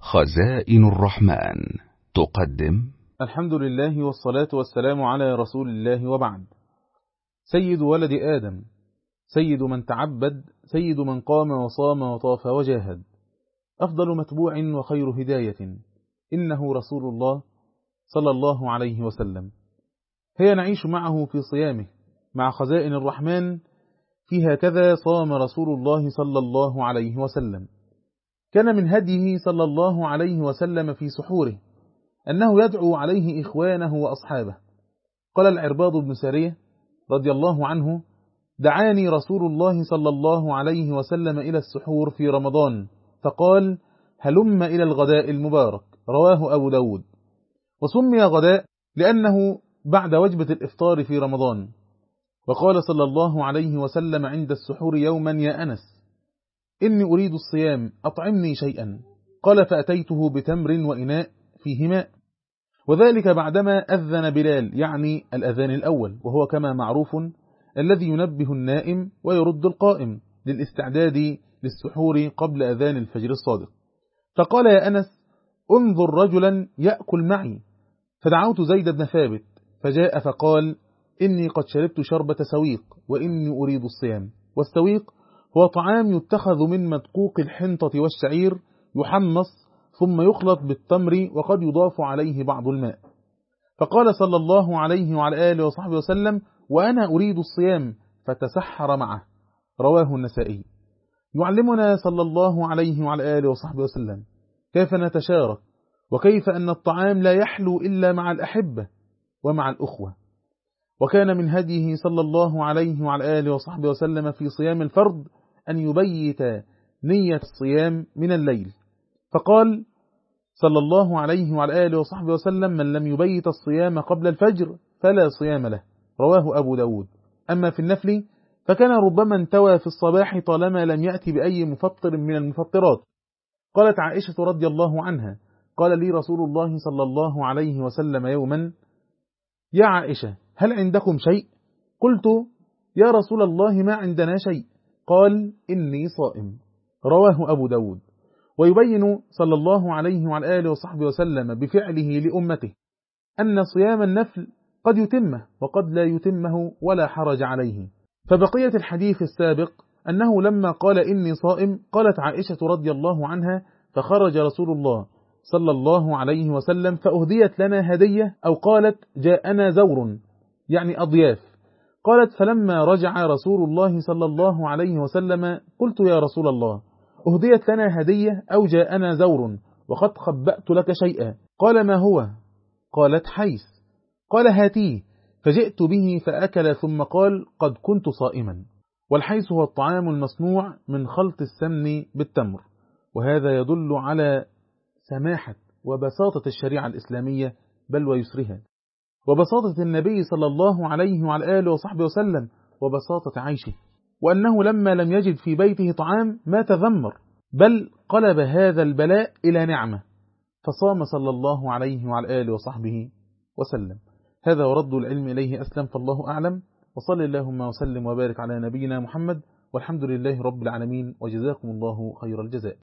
خزائن الرحمن تقدم. الحمد لله والصلاة والسلام على رسول الله، وبعد. سيد ولد آدم، سيد من تعبد، سيد من قام وصام وطاف وجاهد، أفضل متبوع وخير هداية، إنه رسول الله صلى الله عليه وسلم. هيا نعيش معه في صيامه مع خزائن الرحمن. في هكذا صام رسول الله صلى الله عليه وسلم. كان من هديه صلى الله عليه وسلم في سحوره أنه يدعو عليه إخوانه وأصحابه. قال العرباض بن سارية رضي الله عنه: دعاني رسول الله صلى الله عليه وسلم إلى السحور في رمضان، فقال: هلم إلى الغداء المبارك. رواه أبو داود. وسمي غداء لأنه بعد وجبة الإفطار في رمضان. وقال صلى الله عليه وسلم عند السحور يوما: يا أنس، إني أريد الصيام، أطعمني شيئا. قال: فأتيته بتمر وإناء فيه ماء. وذلك بعدما أذن بلال، يعني الأذان الأول، وهو كما معروف الذي ينبه النائم ويرد القائم للاستعداد للسحور قبل أذان الفجر الصادق. فقال: يا أنس، انظر رجلا يأكل معي. فدعوت زيد بن ثابت فجاء فقال: إني قد شربت شربة سويق وإني أريد الصيام. والسويق هو طعام يتخذ من مدقوق الحنطة والشعير، يحمص ثم يخلط بالتمر وقد يضاف عليه بعض الماء. فقال صلى الله عليه وعلى آله وصحبه وسلم: وأنا أريد الصيام، فتسحر معه. رواه النسائي. يعلمنا صلى الله عليه وعلى آله وصحبه وسلم كيف نتشارك، وكيف أن الطعام لا يحلو إلا مع الأحبة ومع الأخوة. وكان من هديه صلى الله عليه وعلى آله وصحبه وسلم في صيام الفرض أن يبيت نية الصيام من الليل. فقال صلى الله عليه وعلى آله وصحبه وسلم: من لم يبيت الصيام قبل الفجر فلا صيام له. رواه أبو داود. أما في النفل فكان ربما انتوى في الصباح طالما لم يأتي بأي مفطر من المفطرات. قالت عائشة رضي الله عنها: قال لي رسول الله صلى الله عليه وسلم يوما: يا عائشة، هل عندكم شيء؟ قلت: يا رسول الله ما عندنا شيء. قال: إني صائم. رواه أبو داود. ويبين صلى الله عليه وعلى آله وصحبه وسلم بفعله لأمته أن صيام النفل قد يتمه وقد لا يتمه ولا حرج عليه. فبقية الحديث السابق أنه لما قال إني صائم، قالت عائشة رضي الله عنها: فخرج رسول الله صلى الله عليه وسلم فأهديت لنا هدية، أو قالت جاءنا زور، يعني أضياف. قالت: فلما رجع رسول الله صلى الله عليه وسلم قلت: يا رسول الله، أهديت لنا هدية أو جاءنا زور وقد خبأت لك شيئا. قال: ما هو؟ قالت: حيث. قال: هاتيه. فجئت به فأكل، ثم قال: قد كنت صائما. والحيث هو الطعام المصنوع من خلط السمن بالتمر. وهذا يدل على سماحة وبساطة الشريعة الإسلامية، بل ويسرها، وبساطة النبي صلى الله عليه وعلى آله وصحبه وسلم، وبساطة عيشه، وأنه لما لم يجد في بيته طعام ما تذمر، بل قلب هذا البلاء إلى نعمة، فصام صلى الله عليه وعلى آله وصحبه وسلم. هذا ورد العلم إليه أسلم، فالله أعلم. وصلى اللهم وسلم وبارك على نبينا محمد، والحمد لله رب العالمين، وجزاكم الله خير الجزاء.